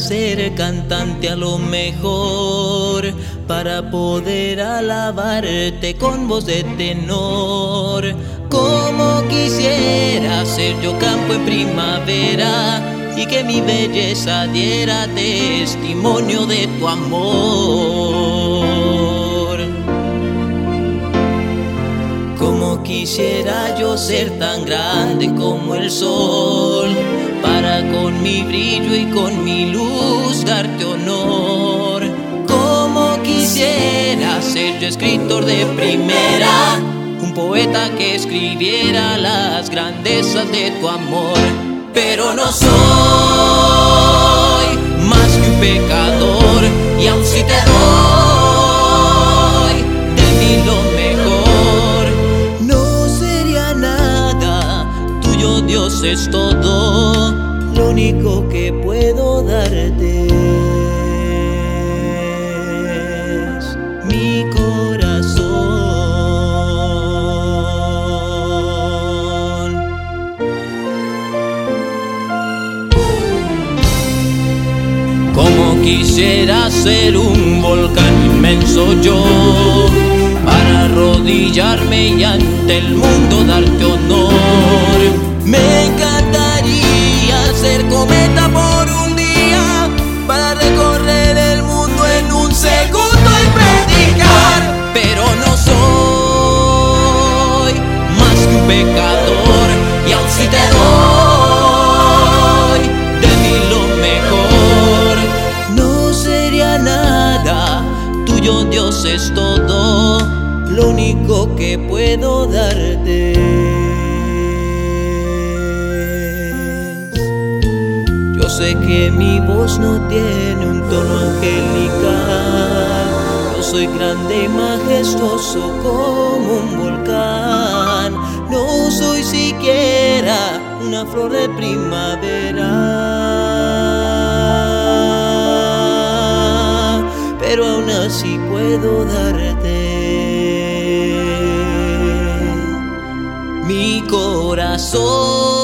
ser cantante a lo mejor, para poder alabarte con voz de tenor. Como quisiera ser yo campo en primavera y que mi belleza diera testimonio de tu amor. Como quisiera yo ser tan grande como el sol, para con mi brillo y con mi luz darte honor. Como quisiera ser yo escritor de primera, un poeta que escribiera las grandezas de tu amor. Pero no soy más que un pecador, y aun si te doy de mí lo mejor, no sería nada. Tuyo, Dios, es todo, lo único que puedo darte es mi corazón. Como quisiera ser un volcán inmenso yo, para arrodillarme y ante el mundo darte honor. Me encantaría ser cometa por un día, para recorrer el mundo en un segundo y predicar. Pero no soy más que un pecador, y aun si te doy de mí lo mejor, no sería nada. Tuyo, Dios, es todo, lo único que puedo darte. Yo sé que mi voz no tiene un tono angelical, yo soy grande y majestuoso como un volcán. No soy siquiera una flor de primavera, pero aún así puedo darte mi corazón.